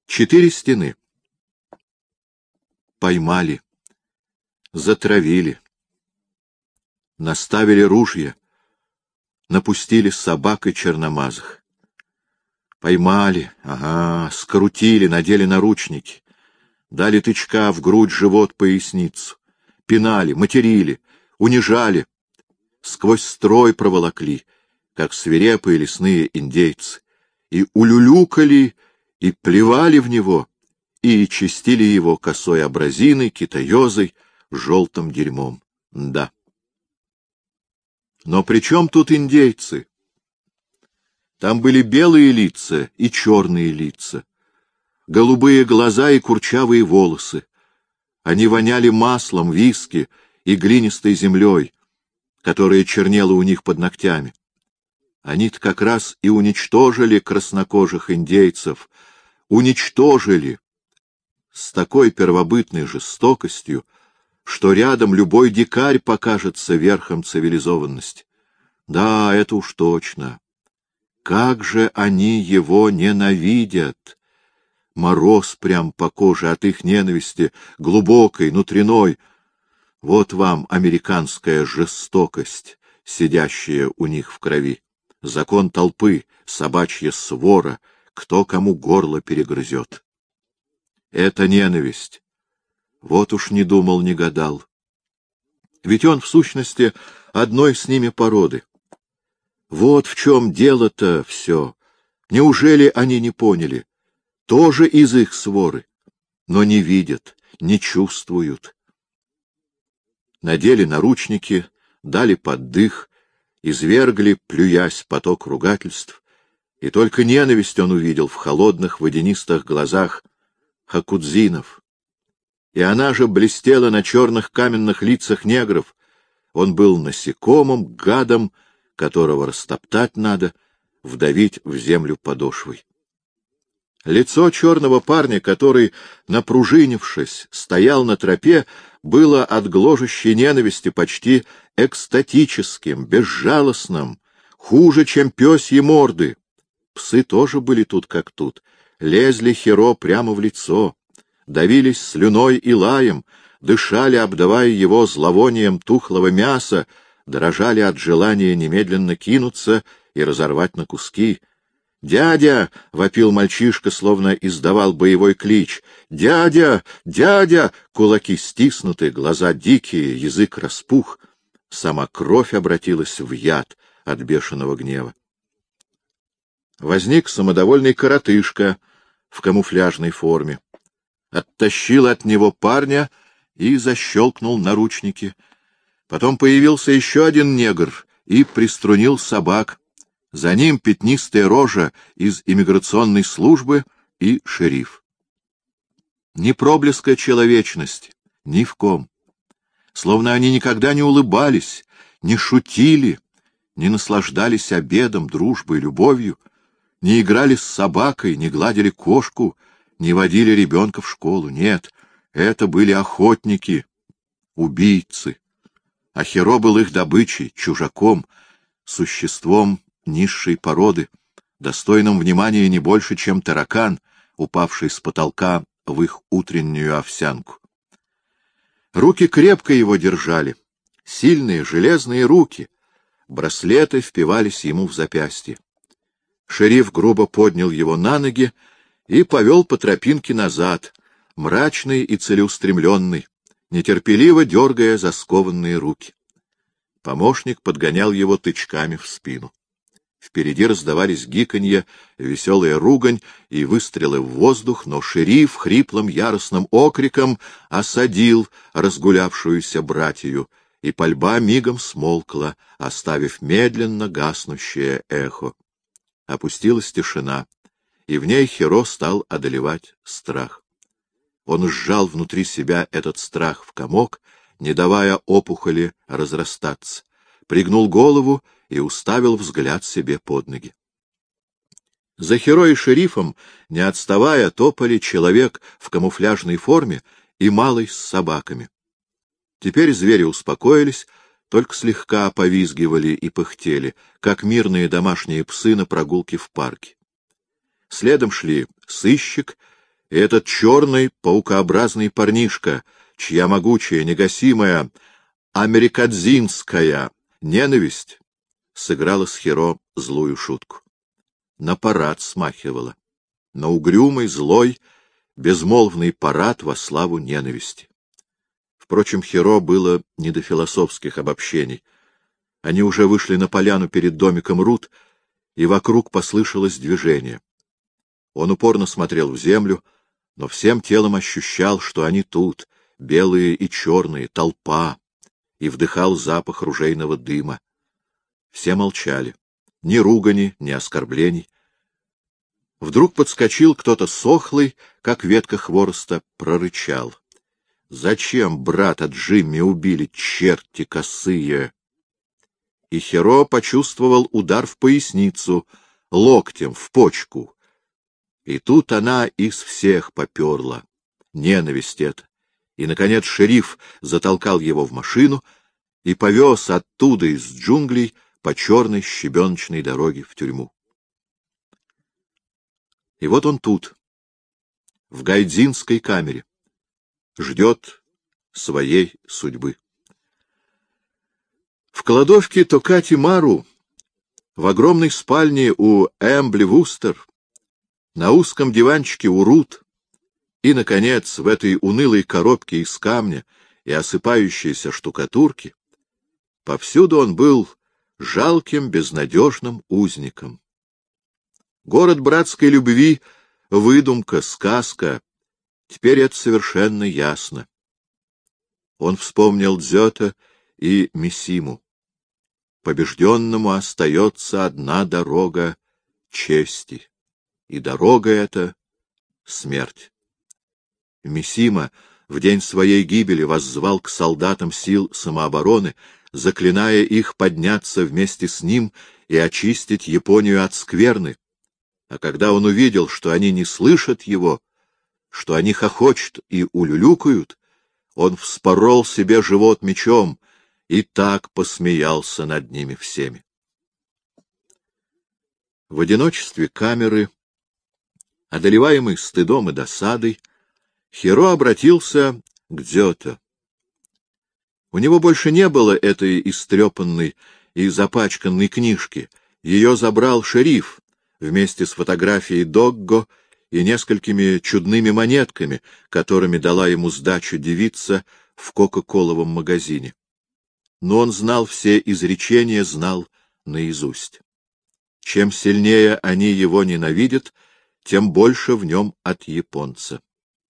4 стены. Поймали, затравили, наставили ружья, напустили собак и черномазых. Поймали, ага, скрутили, надели наручники, дали тычка в грудь, живот, поясницу, пинали, материли, унижали, сквозь строй проволокли, как свирепые лесные индейцы, и улюлюкали, и плевали в него, и чистили его косой абразиной, китаёзой, желтым дерьмом. Да. Но при чем тут индейцы? Там были белые лица и черные лица, голубые глаза и курчавые волосы. Они воняли маслом, виски и глинистой землей, которая чернела у них под ногтями. Они-то как раз и уничтожили краснокожих индейцев, уничтожили с такой первобытной жестокостью, что рядом любой дикарь покажется верхом цивилизованности. Да, это уж точно. Как же они его ненавидят! Мороз прям по коже от их ненависти, глубокой, внутренной. Вот вам американская жестокость, сидящая у них в крови. Закон толпы, собачья свора, кто кому горло перегрызет. Это ненависть. Вот уж не думал, не гадал. Ведь он, в сущности, одной с ними породы. Вот в чем дело-то все. Неужели они не поняли? Тоже из их своры, но не видят, не чувствуют. Надели наручники, дали поддых, извергли, плюясь, поток ругательств, и только ненависть он увидел в холодных водянистых глазах хакудзинов. И она же блестела на черных каменных лицах негров. Он был насекомым, гадом, которого растоптать надо, вдавить в землю подошвой. Лицо черного парня, который, напружинившись, стоял на тропе, было от гложущей ненависти почти экстатическим, безжалостным, хуже, чем пёсьи морды. Псы тоже были тут как тут, лезли Хиро прямо в лицо, давились слюной и лаем, дышали, обдавая его зловонием тухлого мяса, дрожали от желания немедленно кинуться и разорвать на куски. «Дядя!» — вопил мальчишка, словно издавал боевой клич. «Дядя! Дядя!» Кулаки стиснуты, глаза дикие, язык распух. Сама кровь обратилась в яд от бешеного гнева. Возник самодовольный коротышка в камуфляжной форме. Оттащил от него парня и защелкнул наручники. Потом появился еще один негр и приструнил собак. За ним пятнистая рожа из иммиграционной службы и шериф. Ни проблеска человечности, ни в ком. Словно они никогда не улыбались, не шутили, не наслаждались обедом, дружбой, любовью, не играли с собакой, не гладили кошку, не водили ребенка в школу. Нет, это были охотники, убийцы. А Хиро был их добычей, чужаком, существом низшей породы, достойным внимания не больше, чем таракан, упавший с потолка в их утреннюю овсянку. Руки крепко его держали, сильные железные руки, браслеты впивались ему в запястье. Шериф грубо поднял его на ноги и повел по тропинке назад, мрачный и целеустремленный, нетерпеливо дергая за скованные руки. Помощник подгонял его тычками в спину. Впереди раздавались гиканье, веселая ругань и выстрелы в воздух, но шериф хриплым яростным окриком осадил разгулявшуюся братью, и пальба мигом смолкла, оставив медленно гаснущее эхо. Опустилась тишина, и в ней Хиро стал одолевать страх. Он сжал внутри себя этот страх в комок, не давая опухоли разрастаться, пригнул голову и уставил взгляд себе под ноги. За Хиро и шерифом, не отставая, топали человек в камуфляжной форме и малый с собаками. Теперь звери успокоились, только слегка повизгивали и пыхтели, как мирные домашние псы на прогулке в парке. Следом шли сыщик, И этот черный паукообразный парнишка, чья могучая, негасимая, америкадзинская ненависть сыграла с Хиро злую шутку. На парад смахивала, на угрюмый, злой, безмолвный парад во славу ненависти. Впрочем, Хиро было не до философских обобщений. Они уже вышли на поляну перед домиком Рут, и вокруг послышалось движение. Он упорно смотрел в землю, но всем телом ощущал, что они тут, белые и черные, толпа, и вдыхал запах ружейного дыма. Все молчали. Ни ругани, ни оскорблений. Вдруг подскочил кто-то сохлый, как ветка хвороста, прорычал: «Зачем брата Джимми убили, черти косые?» И Хиро почувствовал удар в поясницу, локтем в почку. И тут она из всех поперла. Ненависть эта. И, наконец, шериф затолкал его в машину и повез оттуда из джунглей по черной щебеночной дороге в тюрьму. И вот он тут, в гайдзинской камере, ждет своей судьбы. В кладовке Токати Мару, в огромной спальне у Эмбли Вустер, на узком диванчике у Рут и, наконец, в этой унылой коробке из камня и осыпающейся штукатурки, повсюду он был жалким, безнадежным узником. Город братской любви — выдумка, сказка. Теперь это совершенно ясно. Он вспомнил Дзёта и Мисиму. Побежденному остается одна дорога чести, и дорога эта — смерть. Мисима в день своей гибели воззвал к солдатам сил самообороны, заклиная их подняться вместе с ним и очистить Японию от скверны. А когда он увидел, что они не слышат его, что они хохочут и улюлюкают, он вспорол себе живот мечом и так посмеялся над ними всеми. В одиночестве камеры, одолеваемый стыдом и досадой, Хиро обратился к Дзёто. У него больше не было этой истрепанной и запачканной книжки. Ее забрал шериф вместе с фотографией Догго и несколькими чудными монетками, которыми дала ему сдачу девица в кока-коловом магазине. Но он знал все изречения, знал наизусть. Чем сильнее они его ненавидят, тем больше в нем от японца.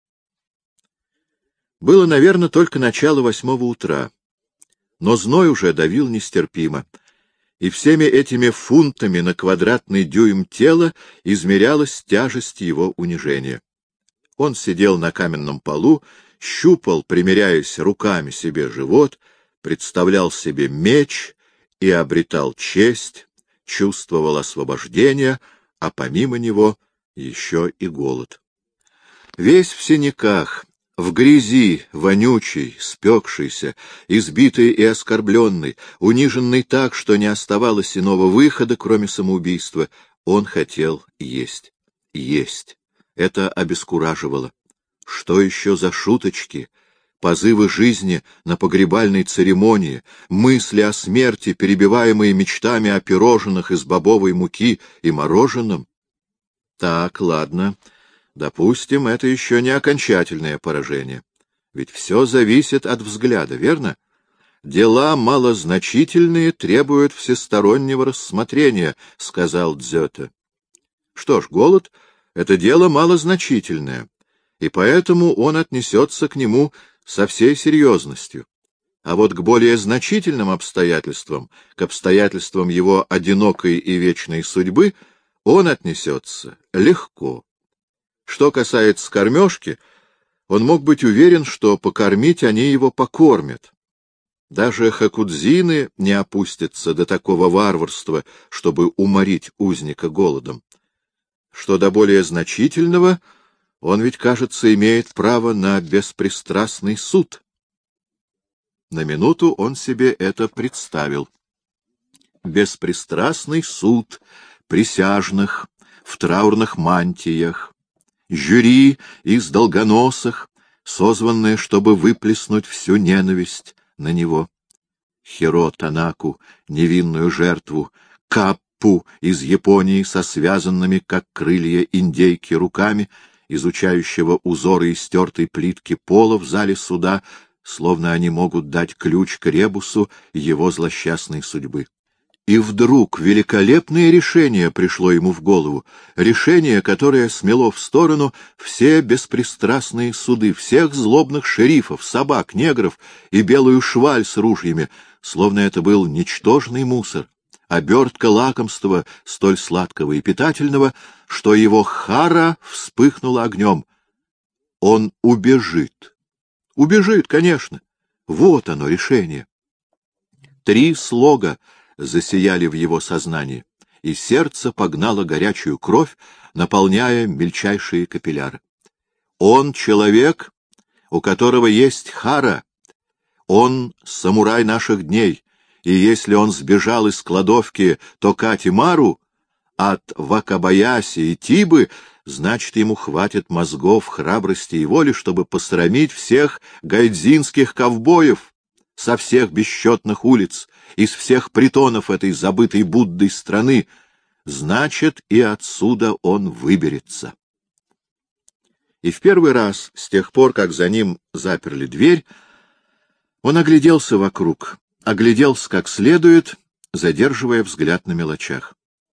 Было, наверное, только начало 8 утра, но зной уже давил нестерпимо, и всеми этими фунтами на квадратный дюйм тела измерялась тяжесть его унижения. Он сидел на каменном полу, щупал, примеряясь руками себе живот, представлял себе меч и обретал честь, чувствовал освобождение, а помимо него еще и голод. Весь в синяках, в грязи, вонючий, спекшийся, избитый и оскорбленный, униженный так, что не оставалось иного выхода, кроме самоубийства, он хотел есть. Есть. Это обескураживало. Что еще за шуточки, позывы жизни на погребальной церемонии, мысли о смерти, перебиваемые мечтами о пирожных из бобовой муки и мороженом? Так, ладно. Допустим, это еще не окончательное поражение. Ведь все зависит от взгляда, верно? Дела малозначительные требуют всестороннего рассмотрения, — сказал Дзёте. Что ж, голод — это дело малозначительное, и поэтому он отнесется к нему со всей серьезностью. А вот к более значительным обстоятельствам, к обстоятельствам его одинокой и вечной судьбы, он отнесется легко. Что касается кормежки, он мог быть уверен, что покормить они его покормят. Даже хакудзины не опустятся до такого варварства, чтобы уморить узника голодом. Что до более значительного, он ведь, кажется, имеет право на беспристрастный суд. На минуту он себе это представил. Беспристрастный суд присяжных в траурных мантиях, жюри из долгоносых, созванное, чтобы выплеснуть всю ненависть на него. Хиро Танаку, невинную жертву, Каппу из Японии со связанными, как крылья индейки, руками, изучающего узоры истертой плитки пола в зале суда, словно они могут дать ключ к ребусу его злосчастной судьбы. И вдруг великолепное решение пришло ему в голову, решение, которое смело в сторону все беспристрастные суды, всех злобных шерифов, собак, негров и белую шваль с ружьями, словно это был ничтожный мусор, обертка лакомства столь сладкого и питательного, что его хара вспыхнула огнем. Он убежит. Убежит, конечно. Вот оно, решение. 3 слога засияли в его сознании, и сердце погнало горячую кровь, наполняя мельчайшие капилляры. Он человек, у которого есть хара. Он самурай наших дней, и если он сбежал из кладовки Токати-Мару от Вакабаяси и Тибы, значит, ему хватит мозгов, храбрости и воли, чтобы посрамить всех гайдзинских ковбоев со всех бесчетных улиц, из всех притонов этой забытой Буддой страны. Значит, и отсюда он выберется. И в первый раз, с тех пор, как за ним заперли дверь, он огляделся вокруг, огляделся как следует, задерживая взгляд на мелочах.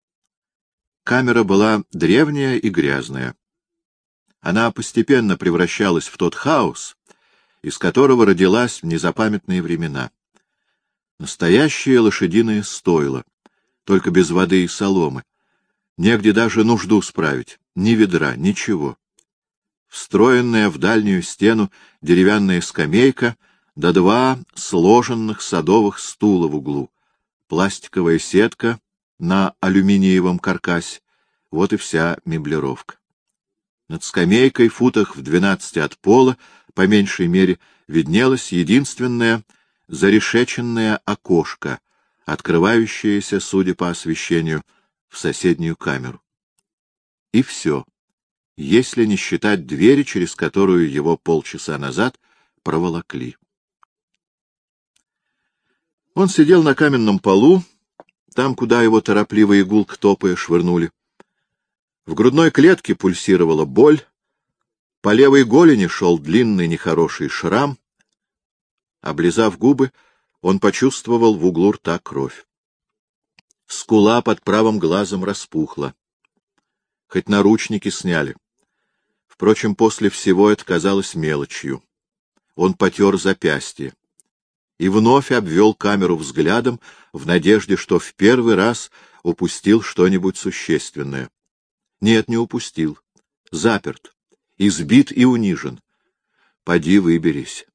Камера была древняя и грязная. Она постепенно превращалась в тот хаос, из которого родилась в незапамятные времена. Настоящее лошадиное стойло, только без воды и соломы. Негде даже нужду справить, ни ведра, ничего. Встроенная в дальнюю стену деревянная скамейка да 2 сложенных садовых стула в углу, пластиковая сетка на алюминиевом каркасе — вот и вся меблировка. Над скамейкой, футах в 12 от пола, по меньшей мере, виднелось единственное зарешеченное окошко, открывающееся, судя по освещению, в соседнюю камеру. И все, если не считать двери, через которую его полчаса назад проволокли. Он сидел на каменном полу, там, куда его торопливо и гулко топая швырнули. В грудной клетке пульсировала боль, по левой голени шел длинный нехороший шрам. Облизав губы, он почувствовал в углу рта кровь. Скула под правым глазом распухла. Хоть наручники сняли. Впрочем, после всего это казалось мелочью. Он потер запястье и вновь обвел камеру взглядом в надежде, что в первый раз упустил что-нибудь существенное. Нет, не упустил. Заперт, избит и унижен. Поди выберись.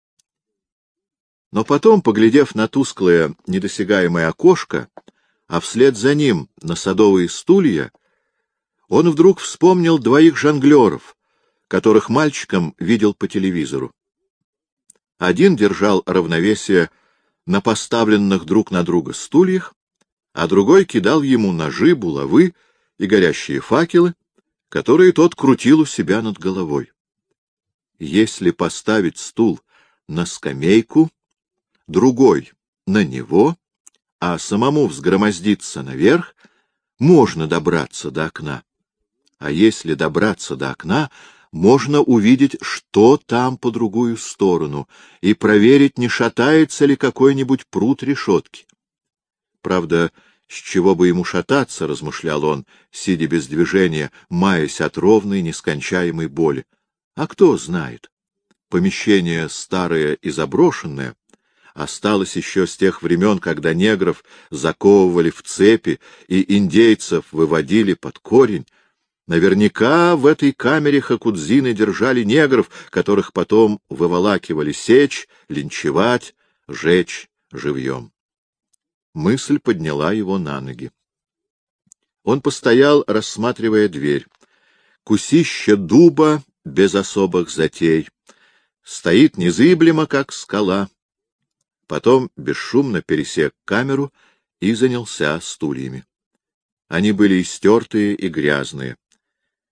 Но потом, поглядев на тусклое, недосягаемое окошко, а вслед за ним на садовые стулья, он вдруг вспомнил 2 жонглеров, которых мальчиком видел по телевизору. Один держал равновесие на поставленных друг на друга стульях, а другой кидал ему ножи, булавы и горящие факелы, которые тот крутил у себя над головой. Если поставить стул на скамейку, другой на него, а самому взгромоздиться наверх, можно добраться до окна. А если добраться до окна, можно увидеть, что там по другую сторону, и проверить, не шатается ли какой-нибудь прут решетки. Правда, с чего бы ему шататься, размышлял он, сидя без движения, маясь от ровной, нескончаемой боли. А кто знает? Помещение старое и заброшенное осталось еще с тех времен, когда негров заковывали в цепи и индейцев выводили под корень. Наверняка в этой камере хакудзины держали негров, которых потом выволакивали сечь, линчевать, жечь живьем. Мысль подняла его на ноги. Он постоял, рассматривая дверь. Кусище дуба без особых затей. Стоит незыблемо, как скала. Потом бесшумно пересек камеру и занялся стульями. Они были истертые и грязные.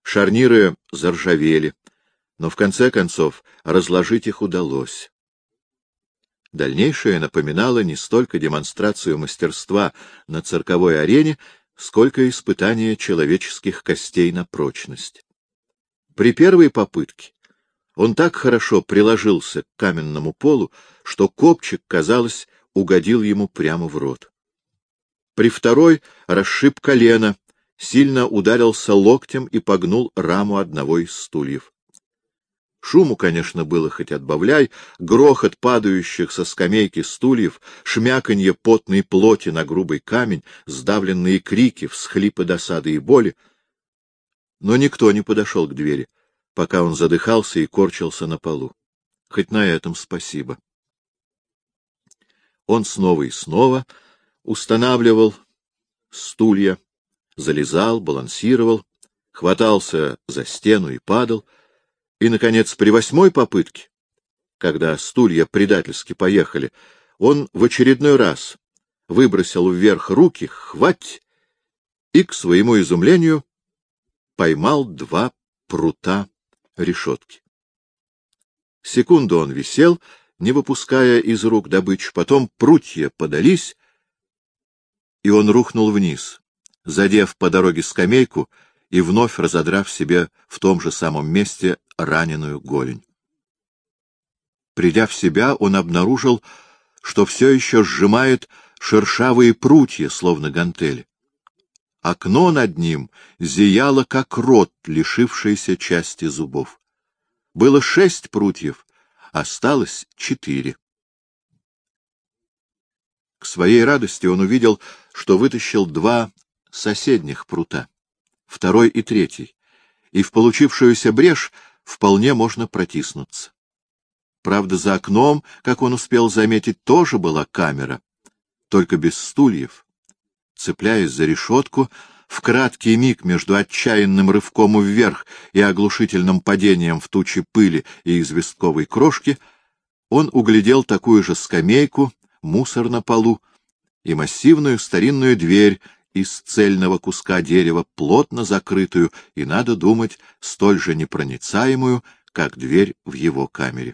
Шарниры заржавели, но в конце концов разложить их удалось. Дальнейшее напоминало не столько демонстрацию мастерства на цирковой арене, сколько испытание человеческих костей на прочность. При первой попытке он так хорошо приложился к каменному полу, что копчик, казалось, угодил ему прямо в рот. При второй расшиб колено, сильно ударился локтем и погнул раму одного из стульев. Шуму, конечно, было хоть отбавляй, грохот падающих со скамейки стульев, шмяканье потной плоти на грубый камень, сдавленные крики, всхлипы досады и боли. Но никто не подошел к двери, пока он задыхался и корчился на полу. Хоть на этом спасибо. Он снова и снова устанавливал стулья, залезал, балансировал, хватался за стену и падал. И, наконец, при 8-й попытке, когда стулья предательски поехали, он в очередной раз выбросил вверх руки, хвать, и, к своему изумлению, поймал 2 прута решетки. Секунду он висел, не выпуская из рук добычу, потом прутья подались, и он рухнул вниз, задев по дороге скамейку и вновь разодрав себе в том же самом месте раненую голень. Придя в себя, он обнаружил, что все еще сжимает шершавые прутья, словно гантели. Окно над ним зияло, как рот, лишившийся части зубов. Было 6 прутьев, осталось 4. К своей радости он увидел, что вытащил 2 соседних прута, 2-й и 3-й, и в получившуюся брешь вполне можно протиснуться. Правда, за окном, как он успел заметить, тоже была камера, только без стульев. Цепляясь за решетку, в краткий миг между отчаянным рывком вверх и оглушительным падением в тучи пыли и известковой крошки, он углядел такую же скамейку, мусор на полу и массивную старинную дверь из цельного куска дерева, плотно закрытую и, надо думать, столь же непроницаемую, как дверь в его камере.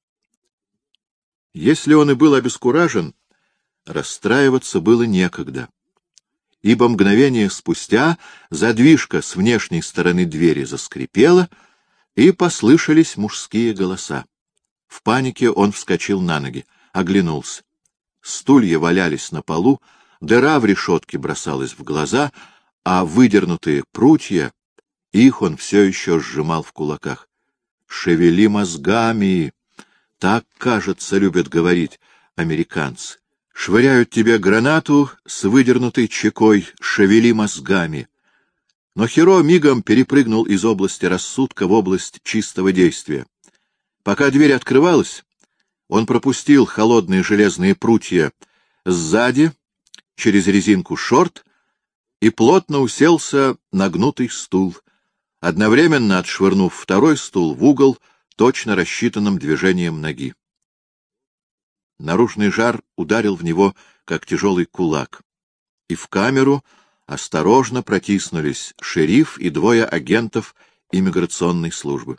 Если он и был обескуражен, расстраиваться было некогда, ибо мгновение спустя задвижка с внешней стороны двери заскрипела, и послышались мужские голоса. В панике он вскочил на ноги, оглянулся. Стулья валялись на полу, дыра в решетке бросалась в глаза, а выдернутые прутья, их он все еще сжимал в кулаках. «Шевели мозгами!» Так, кажется, любят говорить американцы. Швыряют тебе гранату с выдернутой чекой, шевели мозгами. Но Хиро мигом перепрыгнул из области рассудка в область чистого действия. Пока дверь открывалась, он пропустил холодные железные прутья сзади, через резинку шорт, и плотно уселся на гнутый стул, одновременно отшвырнув 2-й стул в угол точно рассчитанным движением ноги. Наружный жар ударил в него, как тяжелый кулак, и в камеру осторожно протиснулись шериф и 2 агентов иммиграционной службы.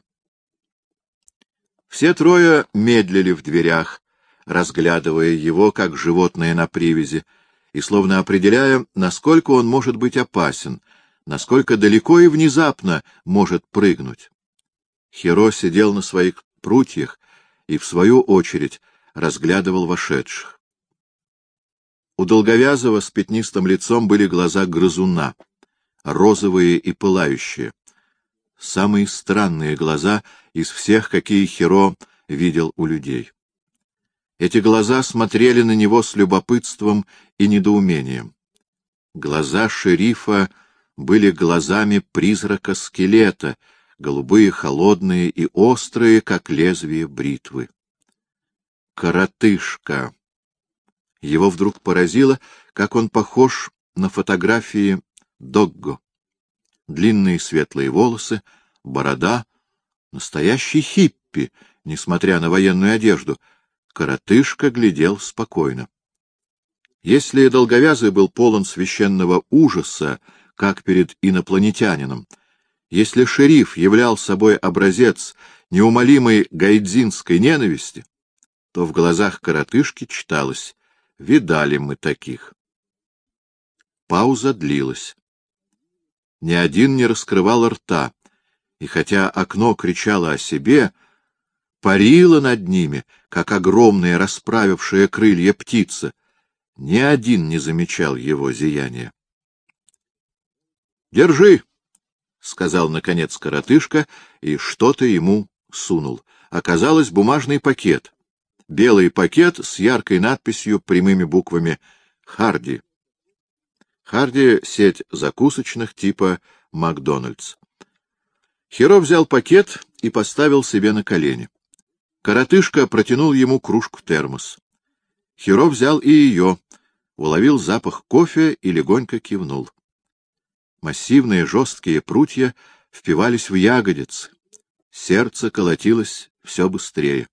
Все 3 медлили в дверях, разглядывая его, как животное на привязи, и словно определяя, насколько он может быть опасен, насколько далеко и внезапно может прыгнуть. Хиро сидел на своих прутьях и, в свою очередь, разглядывал вошедших. У долговязого с пятнистым лицом были глаза грызуна, розовые и пылающие. Самые странные глаза из всех, какие Хиро видел у людей. Эти глаза смотрели на него с любопытством и недоумением. Глаза шерифа были глазами призрака-скелета, голубые, холодные и острые, как лезвие бритвы. Коротышка. Его вдруг поразило, как он похож на фотографии Догго. Длинные светлые волосы, борода, настоящий хиппи, несмотря на военную одежду. Коротышка глядел спокойно. Если долговязый был полон священного ужаса, как перед инопланетянином, Если шериф являл собой образец неумолимой гайдзинской ненависти, то в глазах коротышки читалось: «Видали мы таких». Пауза длилась. Ни один не раскрывал рта, и хотя окно кричало о себе, парило над ними, как огромная расправившая крылья птица, ни один не замечал его зияния. «Держи!» — сказал, наконец, коротышка, и что-то ему сунул. Оказалось, бумажный пакет. Белый пакет с яркой надписью прямыми буквами «Харди». Харди — сеть закусочных типа «Макдональдс». Хиро взял пакет и поставил себе на колени. Коротышка протянул ему кружку-термос. Хиро взял и ее, уловил запах кофе и легонько кивнул. Массивные жесткие прутья впивались в ягодицы. Сердце колотилось все быстрее.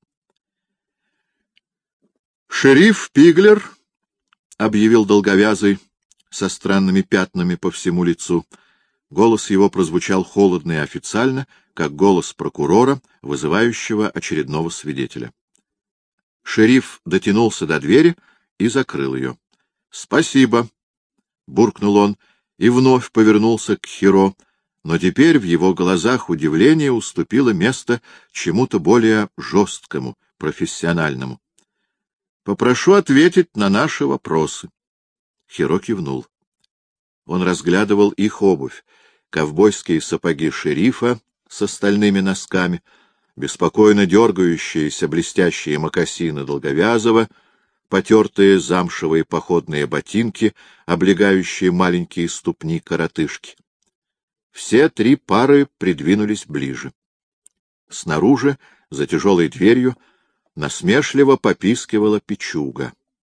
«Шериф Пиглер», — объявил долговязый, со странными пятнами по всему лицу. Голос его прозвучал холодно и официально, как голос прокурора, вызывающего очередного свидетеля. Шериф дотянулся до двери и закрыл ее. — Спасибо, — буркнул он и вновь повернулся к Хиро, но теперь в его глазах удивление уступило место чему-то более жесткому, профессиональному. — Попрошу ответить на наши вопросы. Хиро кивнул. Он разглядывал их обувь, ковбойские сапоги шерифа с стальными носками, беспокойно дергающиеся блестящие мокасины долговязого, потертые замшевые походные ботинки, облегающие маленькие ступни коротышки. Все три пары придвинулись ближе. Снаружи, за тяжелой дверью, насмешливо попискивала печуга.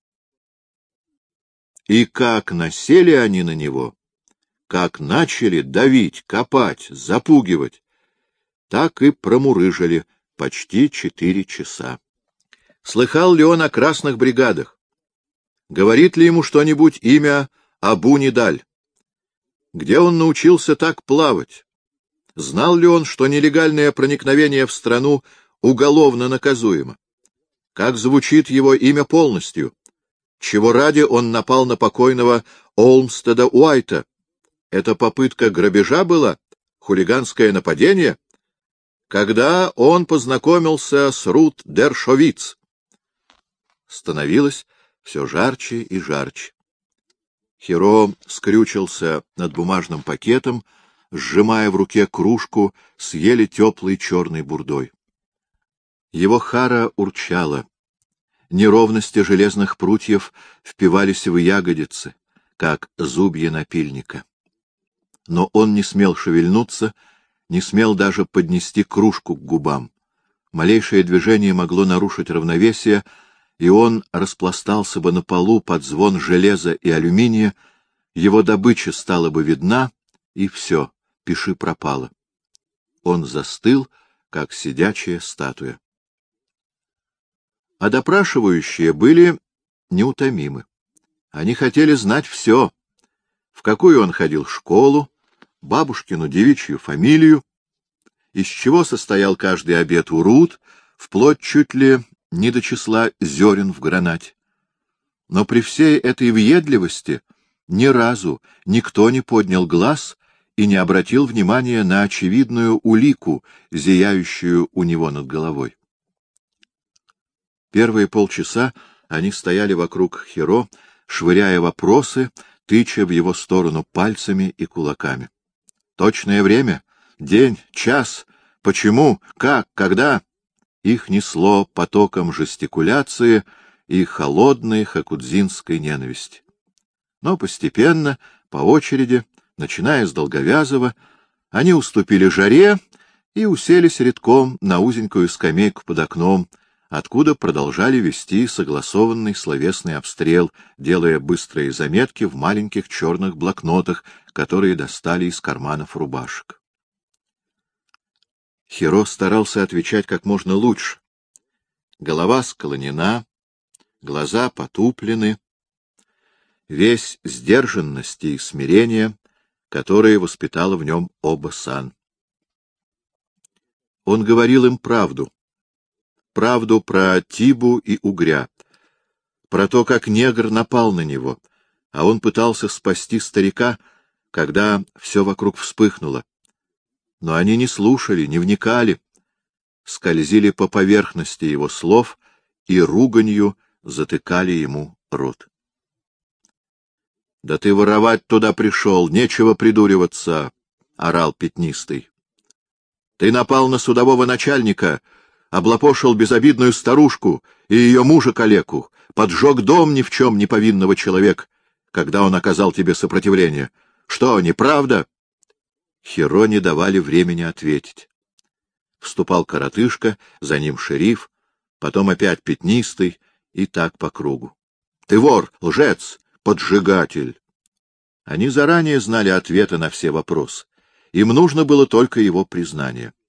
И как насели они на него, как начали давить, копать, запугивать, так и промурыжили почти 4 часа. Слыхал ли он о красных бригадах? Говорит ли ему что-нибудь имя Абу-Нидаль? Где он научился так плавать? Знал ли он, что нелегальное проникновение в страну уголовно наказуемо? Как звучит его имя полностью? Чего ради он напал на покойного Олмстеда Уайта? Это попытка грабежа была? Хулиганское нападение? Когда он познакомился с Рут Дершовиц? Становилось все жарче и жарче. Хиро скрючился над бумажным пакетом, сжимая в руке кружку с еле теплой черной бурдой. Его хара урчала. Неровности железных прутьев впивались в ягодицы, как зубья напильника. Но он не смел шевельнуться, не смел даже поднести кружку к губам. Малейшее движение могло нарушить равновесие, и он распластался бы на полу под звон железа и алюминия, его добыча стала бы видна, и все, пиши пропало. Он застыл, как сидячая статуя. А допрашивающие были неутомимы. Они хотели знать все: в какую он ходил школу, бабушкину девичью фамилию, из чего состоял каждый обед у Рут, вплоть чуть ли не до числа зерен в гранате. Но при всей этой въедливости ни разу никто не поднял глаз и не обратил внимания на очевидную улику, зияющую у него над головой. Первые полчаса они стояли вокруг Хиро, швыряя вопросы, тыча в его сторону пальцами и кулаками. Точное время, день, час, почему, как, когда — их несло потоком жестикуляции и холодной хакудзинской ненависти. Но постепенно, по очереди, начиная с долговязого, они уступили жаре и уселись редком на узенькую скамейку под окном, откуда продолжали вести согласованный словесный обстрел, делая быстрые заметки в маленьких черных блокнотах, которые достали из карманов рубашек. Хиро старался отвечать как можно лучше. Голова склонена, глаза потуплены, весь сдержанности и смирения, которые воспитала в нем Оба-сан. Он говорил им правду. Правду про Тибу и Угря, про то, как негр напал на него, а он пытался спасти старика, когда все вокруг вспыхнуло. Но они не слушали, не вникали, скользили по поверхности его слов и руганью затыкали ему рот. — Да ты воровать туда пришел, нечего придуриваться, — орал Пятнистый. — Ты напал на судового начальника, облапошил безобидную старушку и ее мужа-калеку, поджег дом ни в чем не повинного человека, когда он оказал тебе сопротивление. Что, неправда? Хиро не давали времени ответить. Вступал коротышка, за ним шериф, потом опять Пятнистый, и так по кругу. — Ты вор, лжец, поджигатель! Они заранее знали ответы на все вопросы. Им нужно было только его признание.